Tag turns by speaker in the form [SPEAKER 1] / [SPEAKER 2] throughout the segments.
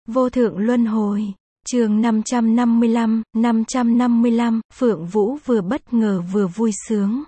[SPEAKER 1] Vô thượng luân hồi. Chương 555, Phượng Vũ vừa bất ngờ vừa vui sướng.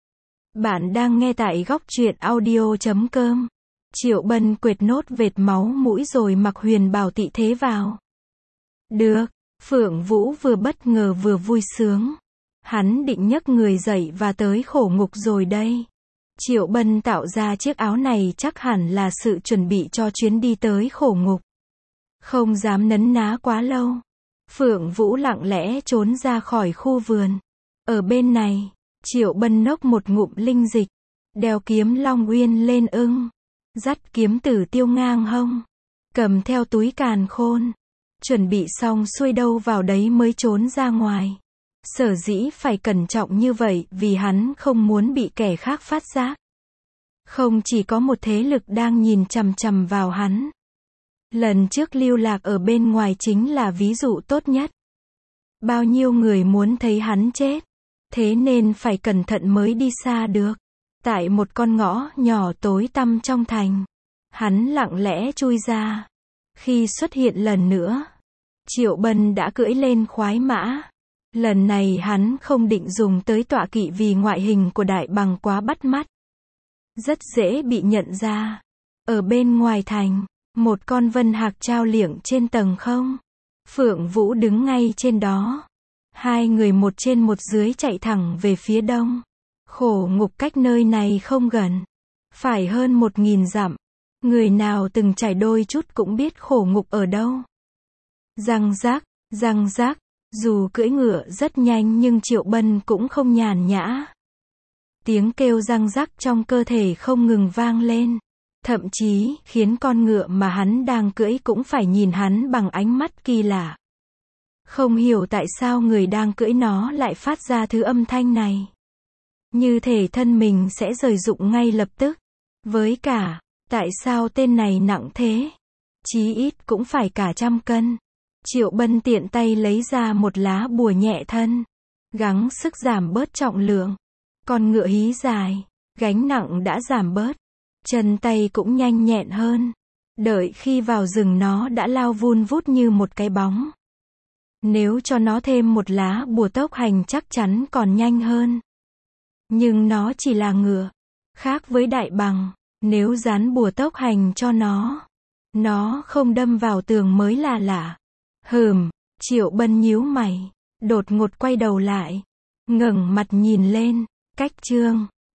[SPEAKER 1] Bạn đang nghe tại góc truyện audio.com. Triệu Bân quệt nốt vệt máu mũi rồi mặc huyền bào tị thế vào. Được, Phượng Vũ vừa bất ngờ vừa vui sướng. Hắn định nhấc người dậy và tới khổ ngục rồi đây. Triệu Bân tạo ra chiếc áo này chắc hẳn là sự chuẩn bị cho chuyến đi tới khổ ngục. Không dám nấn ná quá lâu. Phượng Vũ lặng lẽ trốn ra khỏi khu vườn. Ở bên này, Triệu Bân nốc một ngụm linh dịch, đeo kiếm Long Uyên lên ưng, dắt kiếm Tử Tiêu ngang hông, cầm theo túi càn khôn, chuẩn bị xong xuôi đâu vào đấy mới trốn ra ngoài. Sở dĩ phải cẩn trọng như vậy vì hắn không muốn bị kẻ khác phát giác. Không chỉ có một thế lực đang nhìn chằm chằm vào hắn. Lần trước lưu lạc ở bên ngoài chính là ví dụ tốt nhất. Bao nhiêu người muốn thấy hắn chết, thế nên phải cẩn thận mới đi xa được. Tại một con ngõ nhỏ tối tăm trong thành, hắn lặng lẽ chui ra. Khi xuất hiện lần nữa, Triệu Bân đã cưỡi lên khoái mã. Lần này hắn không định dùng tới tọa kỵ vì ngoại hình của đại bằng quá bắt mắt. Rất dễ bị nhận ra. Ở bên ngoài thành, một con vân hạc trao liệng trên tầng không. Phượng Vũ đứng ngay trên đó. Hai người một trên một dưới chạy thẳng về phía đông. Khổ ngục cách nơi này không gần. Phải hơn 1000 dặm. Người nào từng trải đôi chút cũng biết khổ ngục ở đâu. Răng rác. Dù cưỡi ngựa rất nhanh nhưng Triệu Bân cũng không nhàn nhã. Tiếng kêu răng rắc trong cơ thể không ngừng vang lên. Thậm chí, khiến con ngựa mà hắn đang cưỡi cũng phải nhìn hắn bằng ánh mắt kỳ lạ. Không hiểu tại sao người đang cưỡi nó lại phát ra thứ âm thanh này. Như thể thân mình sẽ rời rụng ngay lập tức. Với cả, tại sao tên này nặng thế? Chí ít cũng phải cả 100 cân. Triệu Bân tiện tay lấy ra một lá bùa nhẹ thân. Gắng sức giảm bớt trọng lượng. Con ngựa hí dài, gánh nặng đã giảm bớt. Chân tay cũng nhanh nhẹn hơn. Đợi khi vào rừng nó đã lao vun vút như một cái bóng. Nếu cho nó thêm một lá bùa tốc hành chắc chắn còn nhanh hơn. Nhưng nó chỉ là ngựa. Khác với đại bằng, nếu dán bùa tốc hành cho nó không đâm vào tường mới là lạ. Triệu Bân nhíu mày, đột ngột quay đầu lại, ngẩng mặt nhìn lên, cách chương